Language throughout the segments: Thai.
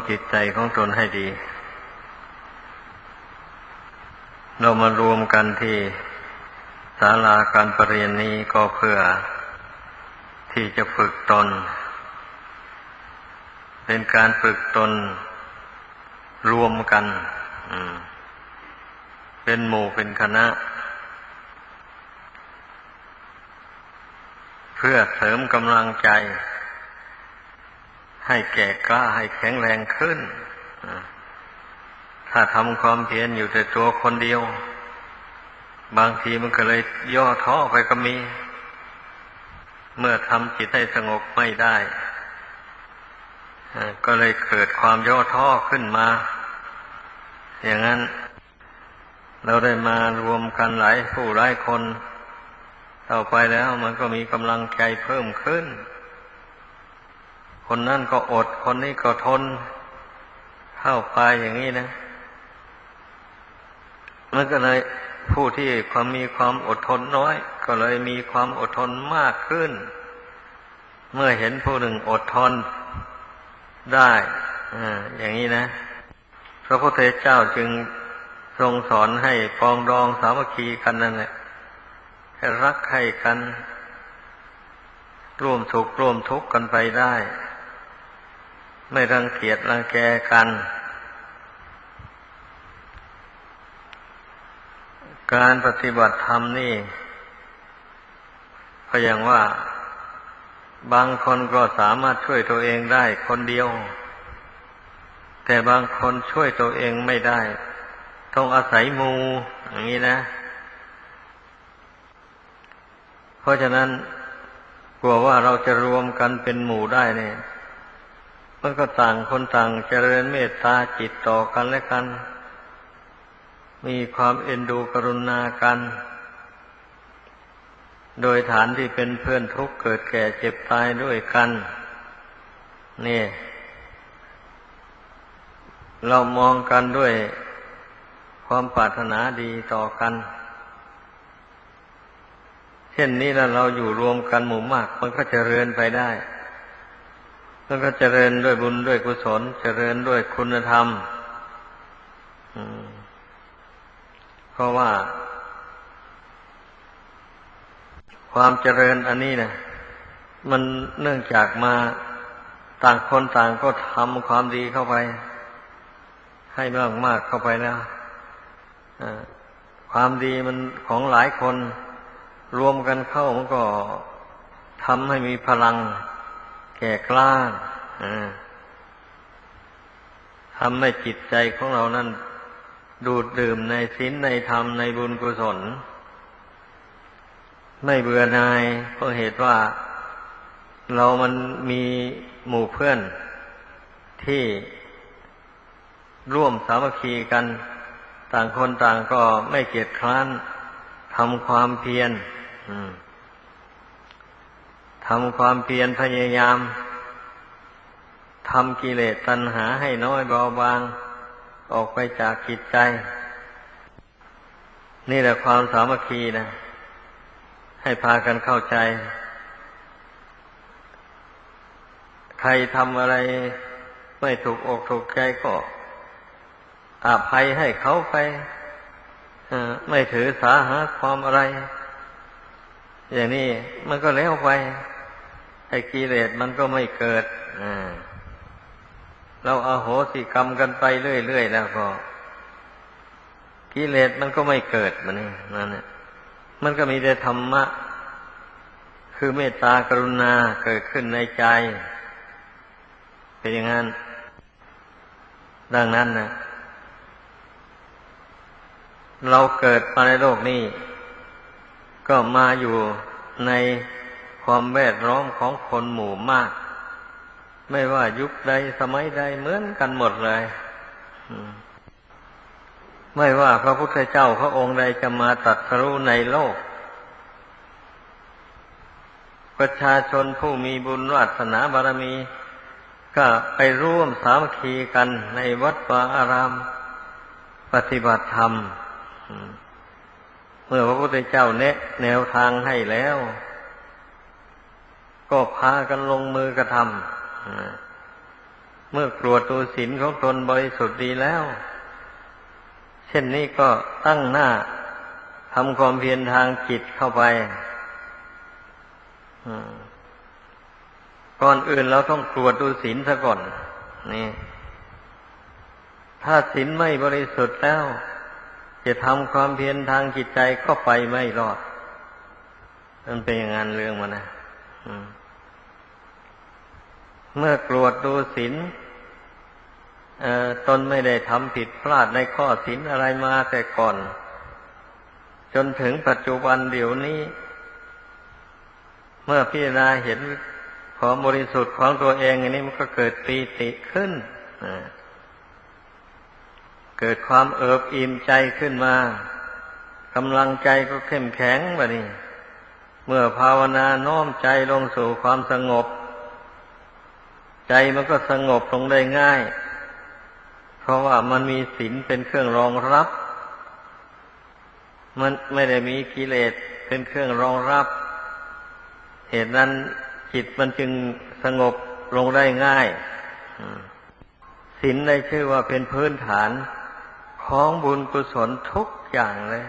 จิตใจของตนให้ดีเรามารวมกันที่ศาลาการประเรียนนี้ก็เพื่อที่จะฝึกตนเป็นการฝึกตนรวมกันเป็นหมู่เป็นคณะเพื่อเสริมกำลังใจให้แก่กล้าให้แข็งแรงขึ้นถ้าทำความเพียรอยู่แต่ตัวคนเดียวบางทีมันก็เลยย่อท้อไปก็มีเมื่อทำจิตให้สงบไม่ได้ก็เลยเกิดความย่อท้อขึ้นมาอย่างนั้นเราได้มารวมกันหลายผู้หลายคนต่อไปแล้วมันก็มีกำลังใจเพิ่มขึ้นคนนั่นก็อดคนนี้ก็ทนเข้าไปอย่างนี้นะมันก็เลยผู้ที่มีความอดทนน้อยก็เลยมีความอดทนมากขึ้นเมื่อเห็นผู้หนึ่งอดทนได้อย่างนี้นะพระพุทธเจ้าจึงทรงสอนให้ปรองดองสามัคคีกันนั่นแหละให้รักใคร่กันร่วมสุขร่วมทุกข์กันไปได้ไม่รังเกียจรังแกกันการปฏิบัติธรรมนี่ก็อย่างว่าบางคนก็สามารถช่วยตัวเองได้คนเดียวแต่บางคนช่วยตัวเองไม่ได้ต้องอาศัยหมู่อย่างนี้นะเพราะฉะนั้นกลัวว่าเราจะรวมกันเป็นหมู่ได้เนี่ยมันก็ต่างคนต่างเจริญเมตตาจิตต่อกันและกันมีความเอ็นดูกรุณากันโดยฐานที่เป็นเพื่อนทุกข์เกิดแก่เจ็บตายด้วยกันนี่เรามองกันด้วยความปรารถนาดีต่อกันเช่นนี้แล้วเราอยู่รวมกันหมู่มากมันก็เจริญไปได้มันก็เจริญด้วยบุญด้วยกุศลเจริญด้วยคุณธรรมเพราะว่าความเจริญอันนี้นะมันเนื่องจากมาต่างคนต่างก็ทำความดีเข้าไปให้มากๆเข้าไปแล้วความดีมันของหลายคนรวมกันเข้ามันก็ทำให้มีพลังแก่กล้าทำให้จิตใจของเรานั้นดูดดื่มในศีลในธรรมในบุญกุศลไม่เบื่อหน่ายเพราะเหตุว่าเรามันมีหมู่เพื่อนที่ร่วมสามัคคีกันต่างคนต่างก็ไม่เกียจคร้านทำความเพียรทำความเพียรพยายามทำกิเลสตัณหาให้น้อยเบาบางออกไปจากจิตใจนี่แหละความสามัคคีนะให้พากันเข้าใจใครทำอะไรไม่ถูกอกถูกใจก็อภัยให้เขาไปไม่ถือสาหาความอะไรอย่างนี้มันก็แล้วไปไอ้กิเลสมันก็ไม่เกิดเราอโหสิกรรมกันไปเรื่อยๆแล้วก็กิเลสมันก็ไม่เกิดมันนี่นั่นแหละมันก็มีแต่ธรรมะคือเมตตากรุณาเกิดขึ้นในใจเป็นอย่างนั้นดังนั้นนะเราเกิดมาในโลกนี้ก็มาอยู่ในความแวดล้อมของคนหมู่มากไม่ว่ายุคใดสมัยใดเหมือนกันหมดเลยไม่ว่าพระพุทธเจ้าพระองค์ใดจะมาตรัสรู้ในโลกประชาชนผู้มีบุญวาสนาบารมีก็ไปร่วมสามัคคีกันในวัดวาอารามปฏิบัติธรรมเมื่อพระพุทธเจ้าแนะแนวทางให้แล้วก็พากันลงมือกระทำเมื่อกรวดดูศีลของตนบริสุทธิ์ดีแล้วเช่นนี้ก็ตั้งหน้าทำความเพียรทางจิตเข้าไปก่อนอื่นเราต้องตรวจดูศีลซะก่อนนี่ถ้าศีลไม่บริสุทธิ์แล้วจะทำความเพียรทางจิตใจก็ไปไม่รอดมันเป็นอย่างนั้นเรื่องมันนะเมื่อกรวดดูศีลตนไม่ได้ทำผิดพลาดในข้อศีลอะไรมาแต่ก่อนจนถึงปัจจุบันเดี๋ยวนี้เมื่อพิจารณาเห็นความบริสุทธิ์ของตัวเองอันนี้มันก็เกิดปีติขึ้นเกิดความเอิบอิ่มใจขึ้นมากำลังใจก็เข้มแข็งแบบนี้เมื่อภาวนาโน้มใจลงสู่ความสงบใจมันก็สงบลงได้ง่ายเพราะว่ามันมีศีลเป็นเครื่องรองรับมันไม่ได้มีกิเลสเป็นเครื่องรองรับเหตุนั้นจิตมันจึงสงบลงได้ง่ายศีลได้ชื่อว่าเป็นพื้นฐานของบุญกุศลทุกอย่างเลย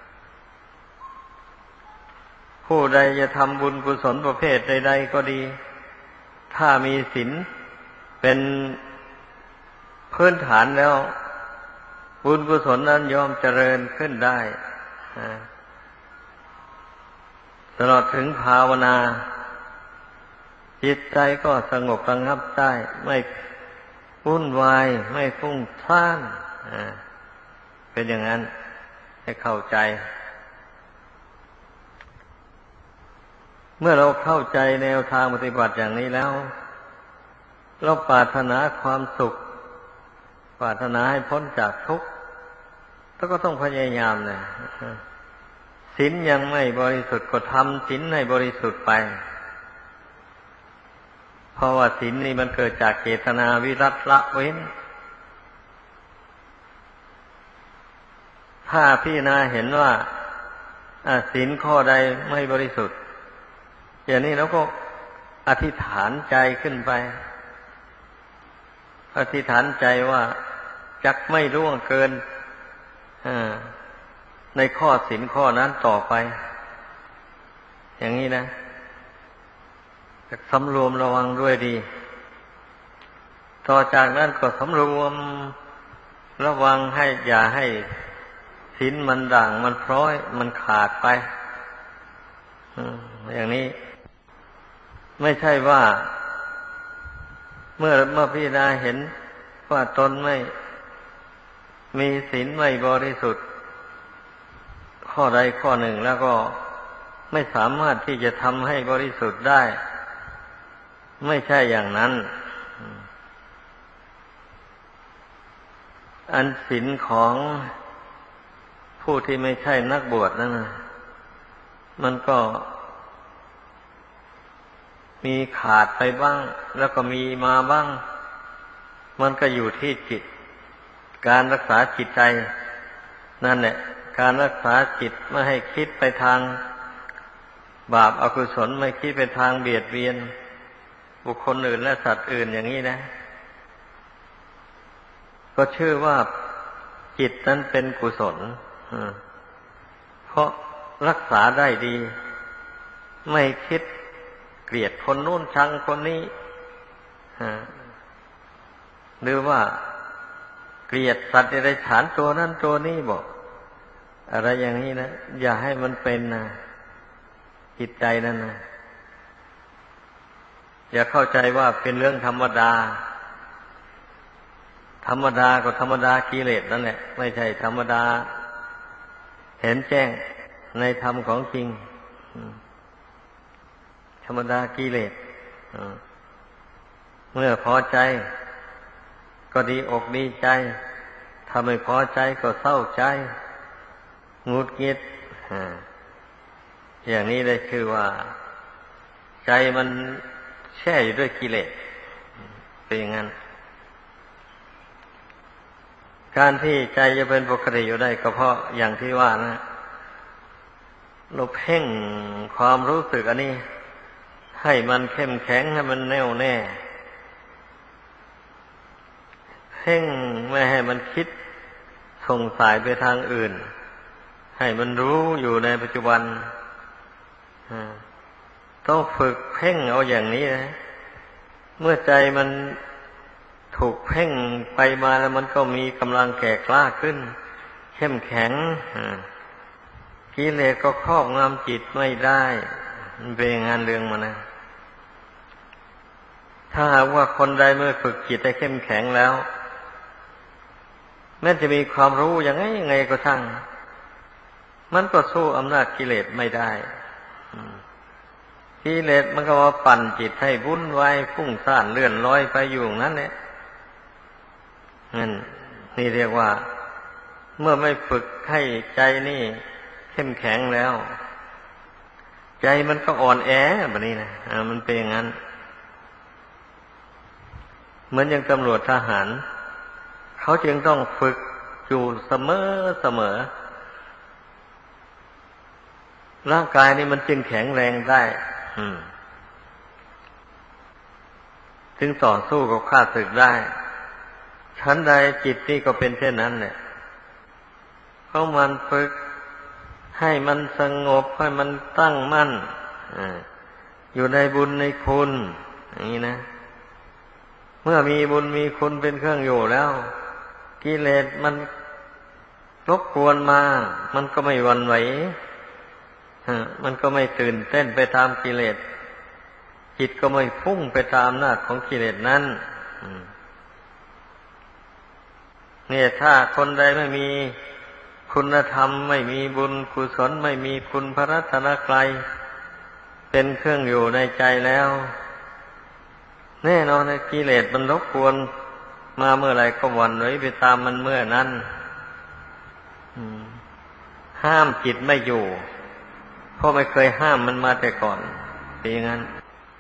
ผู้ใดจะทำบุญกุศลประเภทใดๆก็ดีถ้ามีศีลเป็นพื้นฐานแล้วบุญกุศลนั้นย่อมเจริญขึ้นได้ตลอดถึงภาวนาจิตใจก็สงบระงับได้ไม่วุ่นวายไม่ฟุ้งซ่านเป็นอย่างนั้นให้เข้าใจเมื่อเราเข้าใจแนวทางปฏิบัติอย่างนี้แล้วเราปรารถนาความสุขปรารถนาให้พ้นจากทุกข์แล้วก็ต้องพยายามนะศีลยังไม่บริสุทธิ์ก็ทำศีลให้บริสุทธิ์ไปเพราะว่าศีลนี่มันเกิดจากเจตนาวิรัตละเว้นถ้าพิจารณาเห็นว่าศีลข้อใดไม่บริสุทธิ์อย่างนี้เราก็อธิษฐานใจขึ้นไปอธิษฐานใจว่าจักไม่ล่วงเกินในข้อศีลข้อนั้นต่อไปอย่างนี้นะสำรวมระวังด้วยดีต่อจากนั้นก็สำรวมระวังให้อย่าให้ศีลมันด่างมันพร้อยมันขาดไปอย่างนี้ไม่ใช่ว่าเมื่อพิจารณาเห็นว่าตนไม่มีศีลไม่บริสุทธิ์ข้อใดข้อหนึ่งแล้วก็ไม่สามารถที่จะทำให้บริสุทธิ์ได้ไม่ใช่อย่างนั้นอันศีลของผู้ที่ไม่ใช่นักบวชนั่นนะมันก็มีขาดไปบ้างแล้วก็มีมาบ้างมันก็อยู่ที่จิตการรักษาจิตใจนั่นแหละการรักษาจิตไม่ให้คิดไปทางบาปอกุศลไม่คิดไปทางเบียดเบียนบุคคลอื่นและสัตว์อื่นอย่างนี้นะก็ชื่อว่าจิตนั้นเป็นกุศลเพราะรักษาได้ดีไม่คิดเกลียดคนนู้นชังคนนี้หรือว่าเกลียดสัตว์เดรัจฉานตัวนั้นตัวนี้บอกอะไรอย่างนี้นะอย่าให้มันเป็นนะจิตใจนั่นนะอย่าเข้าใจว่าเป็นเรื่องธรรมดาธรรมดาก็ธรรมดากิเลสนั่นแหละไม่ใช่ธรรมดาเห็นแจ้งในธรรมของจริงธรรมดากิเลสเมื่อพอใจก็ดีอกดีใจถ้าไม่พอใจก็เศร้าใจหงุดหงิดอย่างนี้ได้ชื่อว่าใจมันแช่อยู่ด้วยกิเลสเป็นอย่างนั้นการที่ใจจะเป็นปกติอยู่ได้ก็เพราะอย่างที่ว่านะเราเพ่งความรู้สึกอันนี้ให้มันเข้มแข็งให้มันแน่วแน่เพ่งไม่ให้มันคิดส่งสายไปทางอื่นให้มันรู้อยู่ในปัจจุบันต้องฝึกเพ่งเอาอย่างนี้นะเมื่อใจมันถูกเพ่งไปมาแล้วมันก็มีกำลังแก่กล้าขึ้นเข้มแข็งกิเลสก็ครอบงำจิตไม่ได้มันเป็นงานเรื่องมันนะถ้าหากว่าคนใดเมื่อฝึกจิตให้เข้มแข็งแล้วแม้จะมีความรู้ยังไงก็ช่างมันก็สู้อำนาจกิเลสไม่ได้กิเลสมันก็มาปั่นจิตให้วุ่นวายฟุ้งซ่านเลื่อนลอยไปอยู่นั่นแหละนี่เรียกว่าเมื่อไม่ฝึกให้ใจนี่เข้มแข็งแล้วใจมันก็อ่อนแอแบบนี้นะมันเป็นอย่างนั้นเหมือนอย่างตำรวจทหารเขาจึงต้องฝึกอยู่เสมอร่างกายนี่มันจึงแข็งแรงได้จึงต่อสู้กับข้าศึกได้ชั้นใดจิตนี่ก็เป็นเช่นนั้นแหละเพราะมันฝึกให้มันสงบให้มันตั้งมั่นอยู่ในบุญในคุณอย่างนี้นะเมื่อมีบุญมีคุณเป็นเครื่องอยู่แล้วกิเลสมันรบกวนมามันก็ไม่หวั่นไหวมันก็ไม่ตื่นเต้นไปตามกิเลสจิตก็ไม่พุ่งไปตามอำนาจของกิเลสนั้นเนี่ยถ้าคนใดไม่มีคุณธรรมไม่มีบุญกุศลไม่มีคุณพระรัตนตรัยเป็นเครื่องอยู่ในใจแล้วแน่นอนนะกิเลสมันรบกวนมาเมื่อไหร่ก็หวั่นไหวไปตามมันเมื่อนั้นห้ามจิตไม่อยู่เพราะไม่เคยห้ามมันมาแต่ก่อนเป็นอย่างนั้น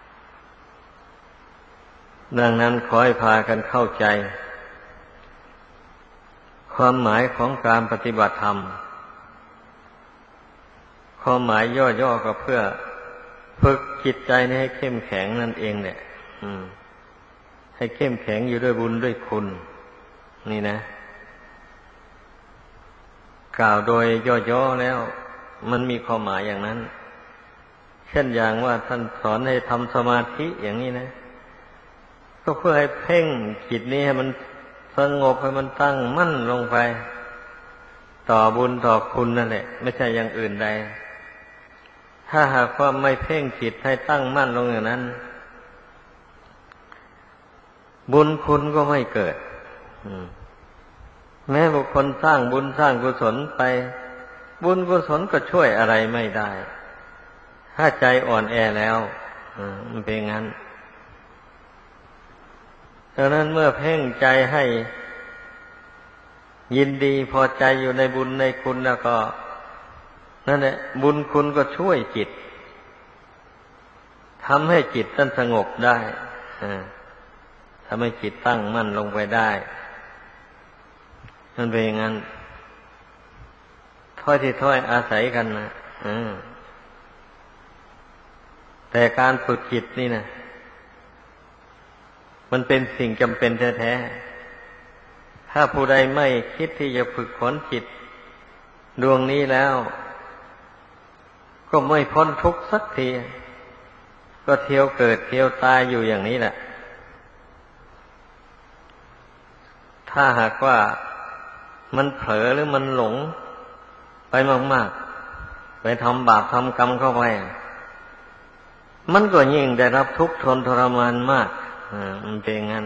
ดังนั้นขอให้พากันเข้าใจความหมายของการปฏิบัติธรรมความหมายย่อๆก็เพื่อฝึกจิตใจให้เข้มแข็งนั่นเองเนี่ยให้เข้มแข็งอยู่ด้วยบุญด้วยคุณนี่นะกล่าวโดยย่อๆแล้วมันมีความหมายอย่างนั้นเช่นอย่างว่าท่านสอนให้ทำสมาธิอย่างนี้นะก็เพื่อให้เพ่งจิตนี้ให้มันสงบให้มันตั้งมั่นลงไปต่อบุญต่อคุณนั่นแหละไม่ใช่อย่างอื่นใดถ้าหากว่าไม่เพ่งจิตให้ตั้งมั่นลงอย่างนั้นบุญคุณก็ไม่เกิดแม้บุคคลสร้างบุญสร้างกุศลไปบุญกุศลก็ช่วยอะไรไม่ได้ถ้าใจอ่อนแอแล้วมันเป็นงั้นดังนั้นเมื่อเพ่งใจให้ยินดีพอใจอยู่ในบุญในคุณแล้วก็นั่นแหละบุญคุณก็ช่วยจิตทำให้จิตนั้นสงบได้ทำให้จิตตั้งมั่นลงไปได้มันเป็นอย่างนั้นถ้อยที่ถ้อยอาศัยกันนะแต่การฝึกจิตนี่นะมันเป็นสิ่งจำเป็นแท้ๆถ้าผู้ใดไม่คิดที่จะฝึกฝนจิตดวงนี้แล้วก็ไม่พ้นทุกข์สักทีก็เที่ยวเกิดเที่ยวตายอยู่อย่างนี้แหละถ้าหากว่ามันเผลอหรือมันหลงไปมากๆไปทำบาปทำกรรมเข้าไปมันก็ยิ่งได้รับทุกข์ทนทรมานมากมันเป็นงั้น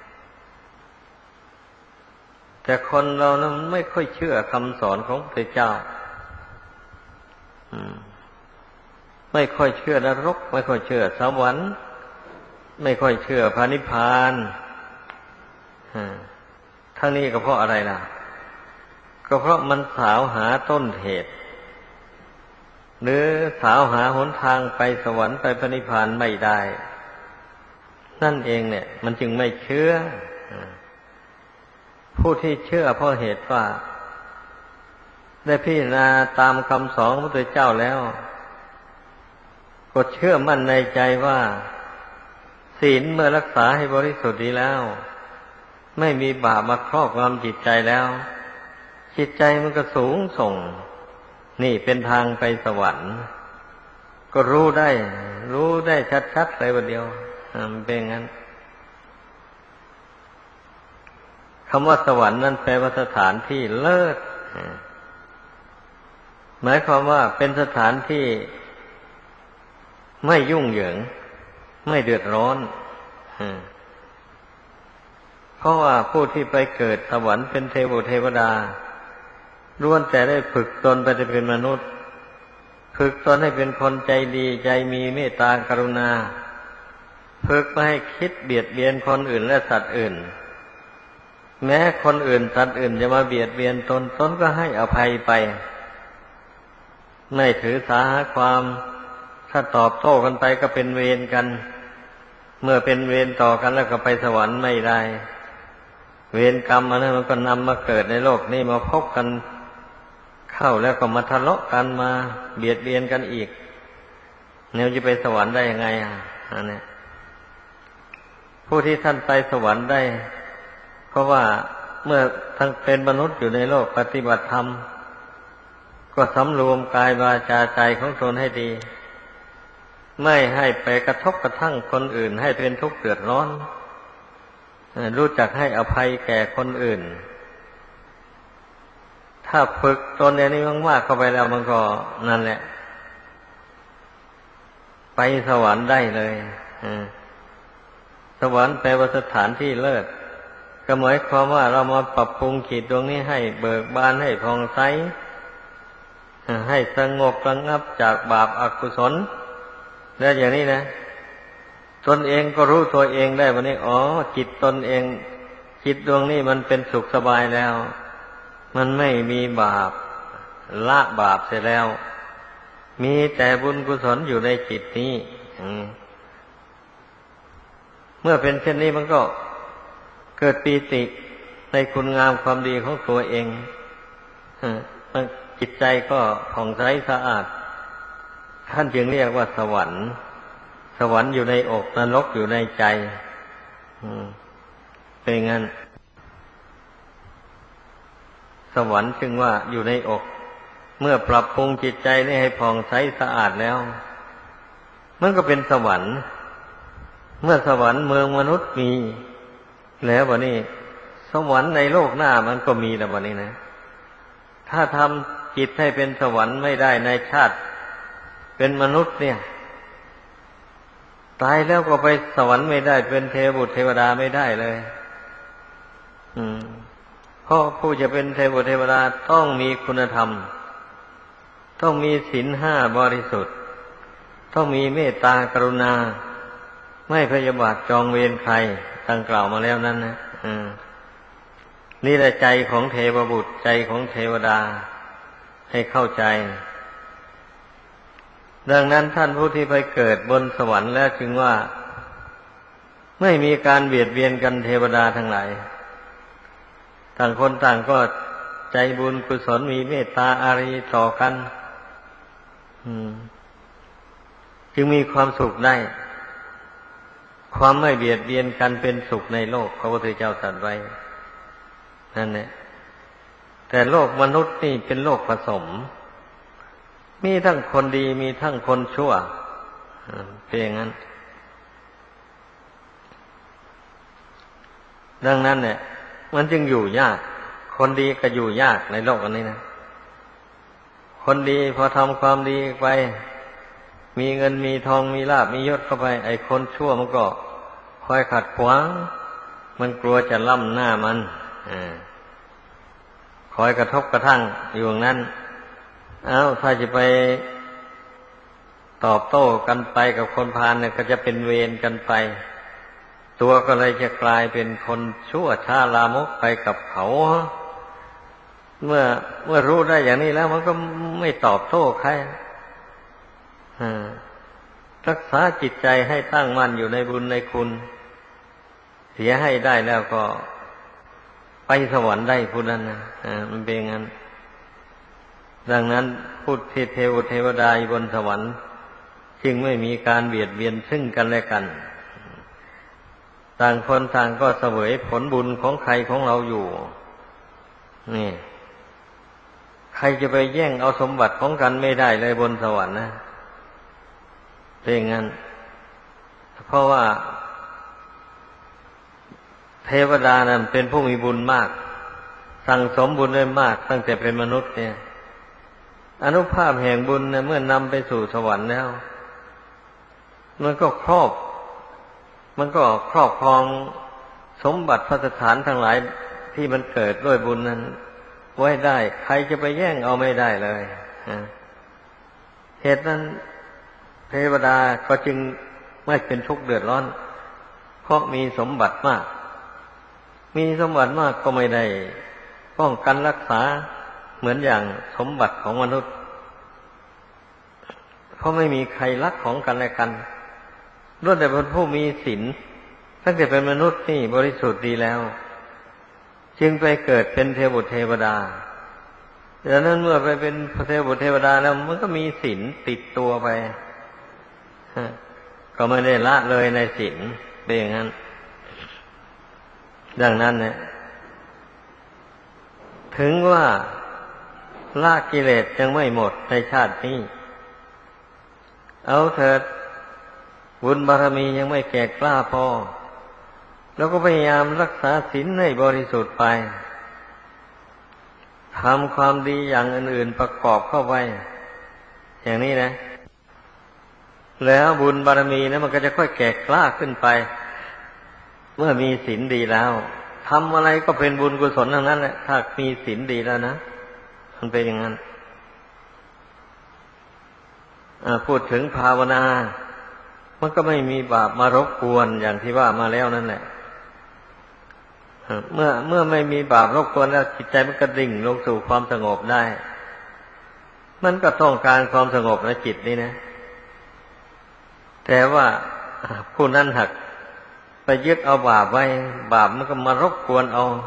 แต่คนเรานั้นไม่ค่อยเชื่อคำสอนของพระเจ้าไม่ค่อยเชื่อนรกไม่ค่อยเชื่อสวรรค์ไม่ค่อยเชื่อพระนิพพานทั้งนี้ก็เพราะอะไรล่ะก็เพราะมันสาวหาต้นเหตุหรือสาวหาหนทางไปสวรรค์ไปพระนิพพานไม่ได้นั่นเองเนี่ยมันจึงไม่เชื่อผู้ที่เชื่อเพราะเหตุว่าได้พิจารณาตามคำสอนของพระพุทธเจ้าแล้วก็เชื่อมั่นในใจว่าศีลเมื่อรักษาให้บริสุทธิ์ดีแล้วไม่มีบาปมาครอบงำจิตใจแล้วจิตใจมันก็สูงส่งนี่เป็นทางไปสวรรค์ก็รู้ได้ชัดๆเลยวันเดียวมันเป็นงั้นคำว่าสวรรค์นั้นแปลว่าสถานที่เลิศหมายความว่าเป็นสถานที่ไม่ยุ่งเหยิงไม่เดือดร้อนเพราะว่าผู้ที่ไปเกิดสวรรค์เป็นเทวดาล้วนแต่ได้ฝึกตนไปเป็นมนุษย์ฝึกตนให้เป็นคนใจดีใจมีเมตตากรุณาฝึกไม่ให้คิดเบียดเบียนคนอื่นและสัตว์อื่นแม้คนอื่นสัตว์อื่นจะมาเบียดเบียนตนก็ให้อภัยไปไม่ถือสาหาความถ้าตอบโต้กันไปก็เป็นเวรกันเมื่อเป็นเวรต่อกันแล้วก็ไปสวรรค์ไม่ได้เวรกรรมอันนั้นมันก็นำมาเกิดในโลกนี้มาพบกันเข้าแล้วก็มาทะเลาะกันมาเบียดเบียนกันอีกเนี่ยจะไปสวรรค์ได้ยังไงอันนี้ผู้ที่ท่านไปสวรรค์ได้เพราะว่าเมื่อทั้งเป็นมนุษย์อยู่ในโลกปฏิบัติธรรมก็สำรวมกายวาจาใจของตนให้ดีไม่ให้ไปกระทบกระทั่งคนอื่นให้เป็นทุกข์เดือดร้อนรู้จักให้อภัยแก่คนอื่นถ้าฝึกตนอย่างนี้มากๆเข้าไปแล้วมันก็นั่นแหละไปสวรรค์ได้เลยสวรรค์แปลว่าสถานที่เลิศก็หมายความว่าเรามาปรับปรุงจิตดวงนี้ให้เบิกบานให้ผ่องใสให้สงบระงับจากบาปอกุศลแล้วอย่างนี้นะตนเองก็รู้ตัวเองได้วันนี้จิตตนเองจิตดวงนี้มันเป็นสุขสบายแล้วมันไม่มีบาปละบาปเสร็จแล้วมีแต่บุญกุศลอยู่ในจิตนี้เมื่อเป็นเช่นนี้มันก็เกิดปีติในคุณงามความดีของตัวเองจิตใจก็ผ่องใสสะอาดท่านจึงเรียกว่าสวรรค์สวรรค์อยู่ในอกนรกอยู่ในใจเป็นงั้นสวรรค์จึงว่าอยู่ในอกเมื่อปรับปรุงจิตใจนี้ให้ผ่องใสสะอาดแล้วมันก็เป็นสวรรค์เมื่อสวรรค์เมืองมนุษย์มีแล้วบัดนี้สวรรค์ในโลกหน้ามันก็มีแล้วบัดนี้นะถ้าทำจิตให้เป็นสวรรค์ไม่ได้ในชาติเป็นมนุษย์เนี่ยตายแล้วก็ไปสวรรค์ไม่ได้เป็นเทพบุตรเทวดาไม่ได้เลยเพราะผู้จะเป็นเทพบุตรเทวดาต้องมีคุณธรรมต้องมีศีลห้าบริสุทธิ์ต้องมีเมตตากรุณาไม่พยาบาทจองเวรใครดังกล่าวมาแล้วนั้นนะนี่แหละใจของเทพบุตรใจของเทวดาให้เข้าใจดังนั้นท่านผู้ที่ไปเกิดบนสวรรค์แล้วจึงว่าไม่มีการเบียดเบียนกันเทวดาทั้งหลายต่างคนต่างก็ใจบุญกุศลมีเมตตาอารีต่อกันจึงมีความสุขได้ความไม่เบียดเบียนกันเป็นสุขในโลกพระพุทธเจ้าตรัสไว้นั่นแหละแต่โลกมนุษย์นี่เป็นโลกผสมมีทั้งคนดีมีทั้งคนชั่วเป็นอย่างนั้นดังนั้นเนี่ยมันจึงอยู่ยากคนดีก็อยู่ยากในโลกอันนี้นะคนดีพอทำความดีไปมีเงินมีทองมีลาภมียศเข้าไปไอ้คนชั่วมันก็คอยขัดขวางมันกลัวจะล่ำหน้ามันคอยกระทบกระทั่งอยู่อย่างนั้นถ้าจะไปตอบโต้กันไปกับคนพาลเนี่ยก็จะเป็นเวรกันไปตัวก็เลยจะกลายเป็นคนชั่วช้าลามกไปกับเขาเมื่อรู้ได้อย่างนี้แล้วมันก็ไม่ตอบโต้ใครรักษาจิตใจให้ตั้งมั่นอยู่ในบุญในคุณเสียให้ได้แล้วก็ไปสวรรค์ได้ผู้นั้นนะมันเป็นงั้นดังนั้นพูดที่เทวดาอยู่บนสวรรค์จึงไม่มีการเบียดเบียนซึ่งกันและกันต่างคนต่างก็เสวยผลบุญของใครของเราอยู่นี่ใครจะไปแย่งเอาสมบัติของกันไม่ได้เลยบนสวรรค์นะเป็นอย่างนั้นเพราะว่าเทวดานั้นเป็นผู้มีบุญมากสั่งสมบุญได้มากตั้งแต่เป็นมนุษย์เนี่ยอานุภาพแห่งบุญเนี่ยเมื่อนำไปสู่สวรรค์แล้วมันก็ครอบครองสมบัติพัสถานทั้งหลายที่มันเกิดด้วยบุญนั้นไว้ได้ใครจะไปแย่งเอาไม่ได้เลยเหตุนั้นเทวดาก็จึงไม่เป็นทุกข์เดือดร้อนเพราะมีสมบัติมากมีสมบัติมากก็ไม่ได้ป้องกันรักษาเหมือนอย่างสมบัติของมนุษย์เพราะไม่มีใครรักของกันและกันล้วนแต่เป็นผู้มีศีลตั้งแต่เป็นมนุษย์นี่บริสุทธิ์ดีแล้วจึงไปเกิดเป็นเทวบุตรเทวดาดังนั้นเมื่อไปเป็นเทวบุตรเทวดาแล้วมันก็มีศีลติดตัวไปก็ไม่ได้ละเลยในศีลเป็นอย่างนั้นดังนั้นเนี่ยถึงว่าละกิเลสยังไม่หมดในชาตินี้เอาเถิดบุญบารมียังไม่แก่กล้าพอแล้วก็พยายามรักษาศีลให้บริสุทธิ์ไปทำความดีอย่างอื่นๆประกอบเข้าไปอย่างนี้นะแล้วบุญบารมีนั้นมันก็จะค่อยแก่กล้าขึ้นไปเมื่อมีศีลดีแล้วทำอะไรก็เป็นบุญกุศลทั้งนั้นแหละถ้ามีศีลดีแล้วนะมันเป็นอย่างนั้นพูดถึงภาวนามันก็ไม่มีบาปมารบกวนอย่างที่ว่ามาแล้วนั่นแหละเมื่อไม่มีบาปรบกวนแล้วจิตใจมันก็ดิ่งลงสู่ความสงบได้มันก็ต้องการความสงบในจิตนี่นะแต่ว่าผู้นั้นหักไปยึดเอาบาปไว้บาปมันก็มารบกวนเอา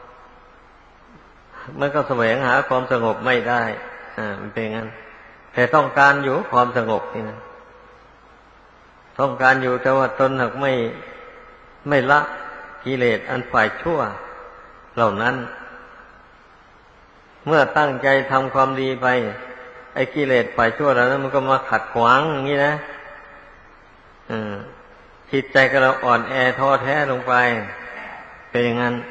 มันก็แสวงหาความสงบไม่ได้มันเป็นงั้นแต่ต้องการอยู่ความสงบนี่นะต้องการอยู่แต่ว่าตนหักไม่ละกิเลสอันฝ่ายชั่วเหล่านั้นเมื่อตั้งใจทำความดีไปไอ้กิเลสฝ่ายชั่วเหล่านั้นมันก็มาขัดขวางอย่างนี้นะจิตใจก็เราอ่อนแอท้อแท้ลงไปเป็นอย่างนั้น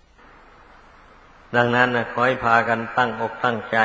ดังนั้นนะขอให้พากันตั้งอกตั้งใจ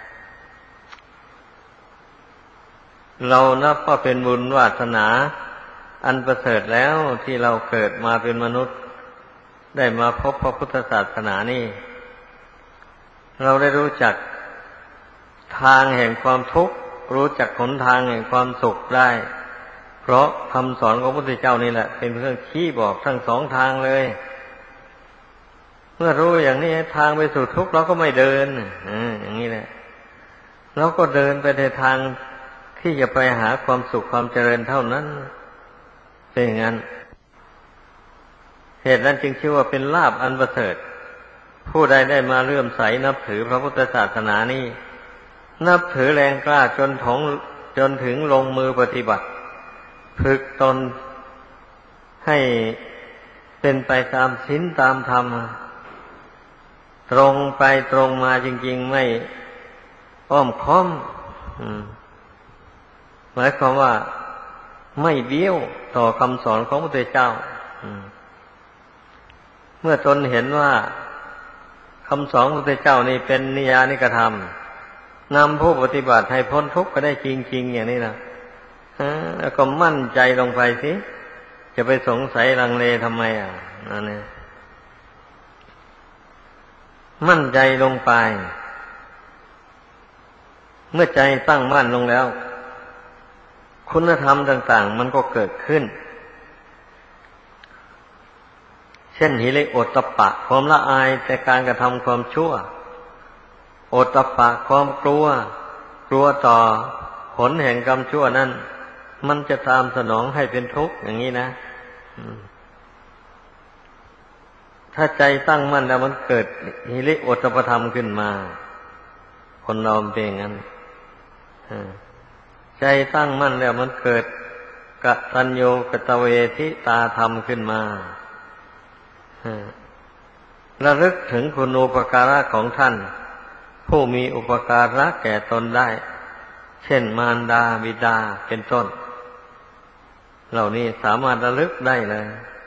เรานับว่าเป็นบุญวาสนาอันประเสริฐแล้วที่เราเกิดมาเป็นมนุษย์ได้มาพบพระพุทธศาสนานี่เราได้รู้จักทางแห่งความทุกข์รู้จักหนทางแห่งความสุขได้เพราะคำสอนของพระพุทธเจ้านี่แหละเป็นเครื่องชี้บอกทั้งสองทางเลยเมื่อรู้อย่างนี้ทางไปสู่ทุกข์เราก็ไม่เดินอย่างนี้แหละเราก็เดินไปในทางที่จะไปหาความสุขความเจริญเท่านั้นเป็นอย่างนั้นเหตุนั้นจึงชื่อว่าเป็นลาภอันประเสริฐผู้ใดได้มาเลื่อมใสนับถือพระพุทธศาสนานี้นับถือแรงกล้าจนถึงลงมือปฏิบัติฝึกตนให้เป็นไปตามศีลตามธรรมตรงไปตรงมาจริงๆไม่อ้อมค้อมหมายความว่าไม่เบี้ยวต่อคำสอนของพระพุทธเจ้าเมื่อตนเห็นว่าคำสอนของพระพุทธเจ้านี่เป็นนิยานิกธรรมนำผู้ปฏิบัติให้พ้นทุกข์ก็ได้จริงๆอย่างนี้นะแล้วก็มั่นใจลงไปสิจะไปสงสัยลังเลทำไมนั่นเองมั่นใจลงไปเมื่อใจตั้งมั่นลงแล้วคุณธรรมต่างๆมันก็เกิดขึ้นเช่นหิริโอตตัปปะความละอายแต่การกระทำความชั่วโอตตัปปะความกลัวต่อผลแห่งกรรมชั่วนั้นมันจะตามสนองให้เป็นทุกข์อย่างนี้นะถ้าใจตั้งมั่นแล้วมันเกิดหิริโอตตัปปธรรมขึ้นมาคนเราเป็นอย่างนั้นใจตั้งมั่นแล้วมันเกิดกตัญญูกตเวทิตาธรรมขึ้นมาระลึกถึงคุณูปการะของท่านผู้มีอุปการะแก่ตนได้เช่นมารดาบิดาเป็นต้นเหล่านี้สามารถระลึกได้เลย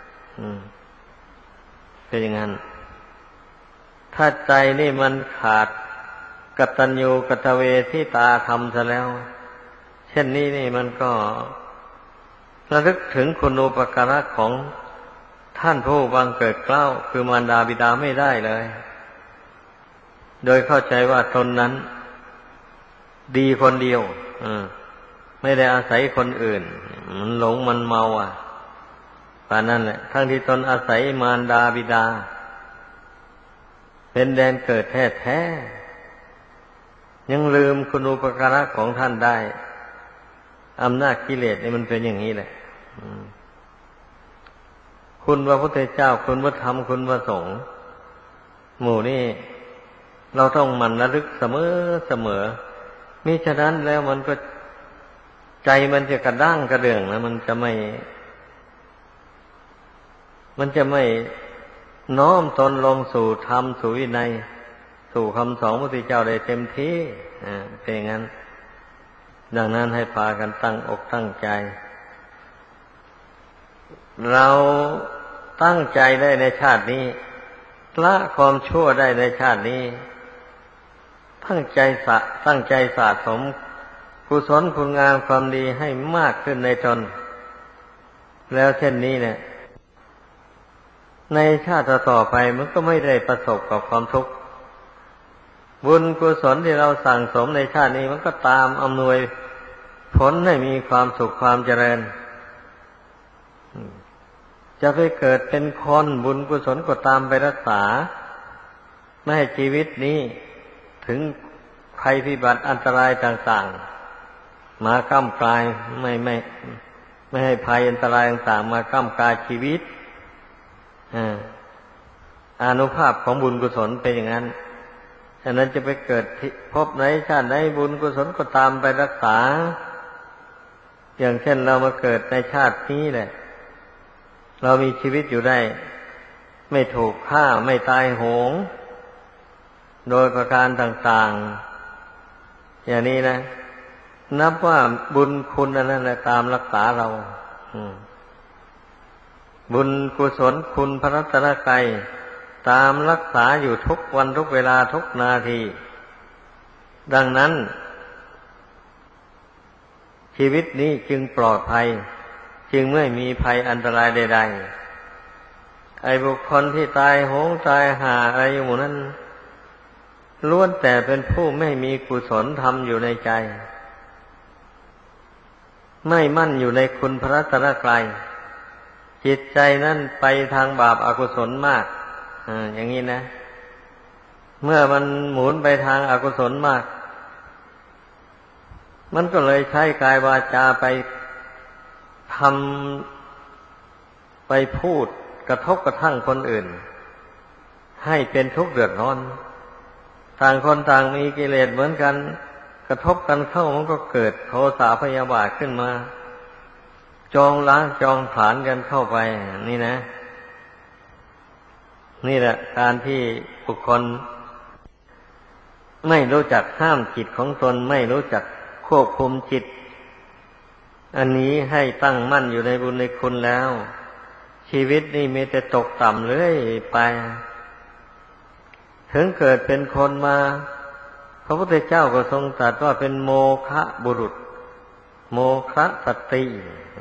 เป็นอย่างนั้นถ้าใจนี่มันขาดกตัญญูกตเวทิตาธรรมซะแล้วเช่นนี้นี่มันก็ระลึกถึงคุณูปการะของท่านผู้บังเกิดเกล้าคือมารดาบิดาไม่ได้เลยโดยเข้าใจว่าตนนั้นดีคนเดียวไม่ได้อาศัยคนอื่นมันหลงมันเมาป่านนั้นแหละทั้งที่ตนอาศัยมารดาบิดาเป็นแดนเกิดแท้ๆยังลืมคุณูปการะของท่านได้อำนาจกิเลสนี่มันเป็นอย่างนี้แหละคุณพระพุทธเจ้าคุณพระธรรมคุณพระสงฆ์หมู่นี่เราต้องหมั่นระลึกเสมอมิฉะนั้นแล้วมันก็ใจมันจะกระด้างกระเดื่องนะมันจะไม่น้อมตนลงสู่ธรรมสู่วินัยสู่คำสอนพระพุทธเจ้าได้เต็มที่เป็นอย่างนั้นดังนั้นให้พากันตั้งอกตั้งใจเราตั้งใจได้ในชาตินี้ละความชั่วได้ในชาตินี้ตั้งใจสะสมกุศลคุณงามความดีให้มากขึ้นในตนแล้วเช่นนี้เนี่ยในชาติต่อไปมันก็ไม่ได้ประสบกับความทุกข์บุญกุศลที่เราสั่งสมในชาตินี้มันก็ตามอำนวยผลให้มีความสุขความเจริญจะไปเกิดเป็นคนบุญกุศลก็ตามไปรักษาไม่ให้ชีวิตนี้ถึงภัยพิบัติอันตรายต่างๆมาก้ำกลายไม่ให้ภัยอันตรายต่างๆมาก้ำกลายชีวิตอานุภาพของบุญกุศลเป็นอย่างนั้นฉะนั้นจะไปเกิดพบไหนชาติไหนบุญกุศลก็ตามไปรักษาอย่างเช่นเรามาเกิดในชาตินี้แหละเรามีชีวิตอยู่ได้ไม่ถูกฆ่าไม่ตายโหงโดยประการต่างๆอย่างนี้นะนับว่าบุญคุณอันนั้นแหละตามรักษาเราบุญกุศลคุณพระรัตนตรัยตามรักษาอยู่ทุกวันทุกเวลาทุกนาทีดังนั้นชีวิตนี้จึงปลอดภัยจึงไม่มีภัยอันตรายใดๆไอ้บุคคลที่ตายโหงตายห่าอะไรอยู่หมู่นั้นล้วนแต่เป็นผู้ไม่มีกุศลธรรมอยู่ในใจไม่มั่นอยู่ในคุณพระรัตนตรัยจิตใจนั้นไปทางบาปอกุศลมากอย่างนี้นะเมื่อมันหมุนไปทางอกุศลมากมันก็เลยใช้กายวาจาไปทำไปพูดกระทบกระทั่งคนอื่นให้เป็นทุกข์เดือดร้อนต่างคนต่างมีกิเลสเหมือนกันกระทบกันเข้ามันก็เกิดโทสะพยาบาทขึ้นมาจองล้างจองผลาญกันเข้าไปนี่นะนี่แหละการที่บุคคลไม่รู้จักห้ามจิตของตนไม่รู้จักควบคุมจิตอันนี้ให้ตั้งมั่นอยู่ในบุญในคุณแล้วชีวิตนี่มีแต่ตกต่ำเรื่อยไปถึงเกิดเป็นคนมาพระพุทธเจ้าก็ทรงตรัสว่าเป็นโมฆะบุรุษโมฆะสตรี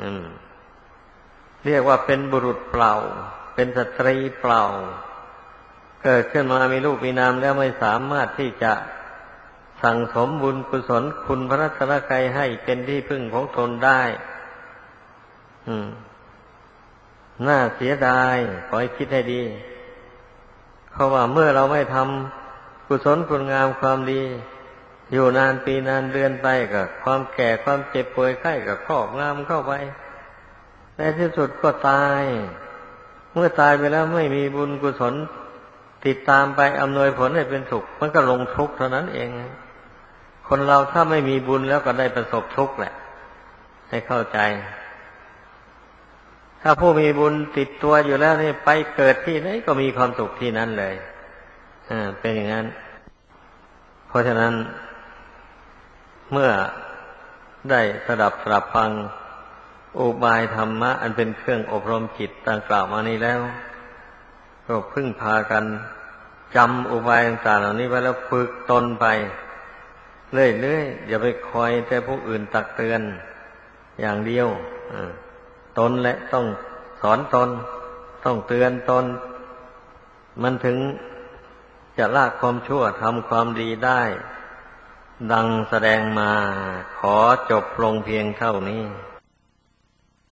เรียกว่าเป็นบุรุษเปล่าเป็นสตรีเปล่าเกิดขึ้นมามีลูกมีนามแล้วไม่สามารถที่จะสั่งสมบุญกุศลคุณพระรัตนตรัยให้เป็นที่พึ่งของตนได้น่าเสียดายขอให้คิดให้ดีเพราะว่าเมื่อเราไม่ทำกุศลคุณงามความดีอยู่นานปีนานเดือนไปกับความแก่ความเจ็บป่วยไข้กับครอบงำเข้าไปในที่สุดก็ตายเมื่อตายไปแล้วไม่มีบุญกุศลติดตามไปอำนวยผลให้เป็นสุขมันก็ลงทุกข์เท่านั้นเองคนเราถ้าไม่มีบุญแล้วก็ได้ประสบทุกข์แหละให้เข้าใจฉถ้าผู้มีบุญติดตัวอยู่แล้วนี่ไปเกิดที่ไหนก็มีความสุขที่นั้นเลยเป็นอย่างนั้นเพราะฉะนั้นเมื่อได้สดับฟังอุบายธรรมะอันเป็นเครื่องอบรมจิตต่างกล่าวมานี้แล้วก็พึ่งพากันจำอุบายต่างๆเหล่านี้ไว้แล้วฝึกตนไปเรื่อยๆอย่าไปคอยแต่ผู้อื่นตักเตือนอย่างเดียวตนและต้องสอนตนต้องเตือนตนมันถึงจะละความชั่วทำความดีได้ดังแสดงมาขอจบลงเพียงเท่านี้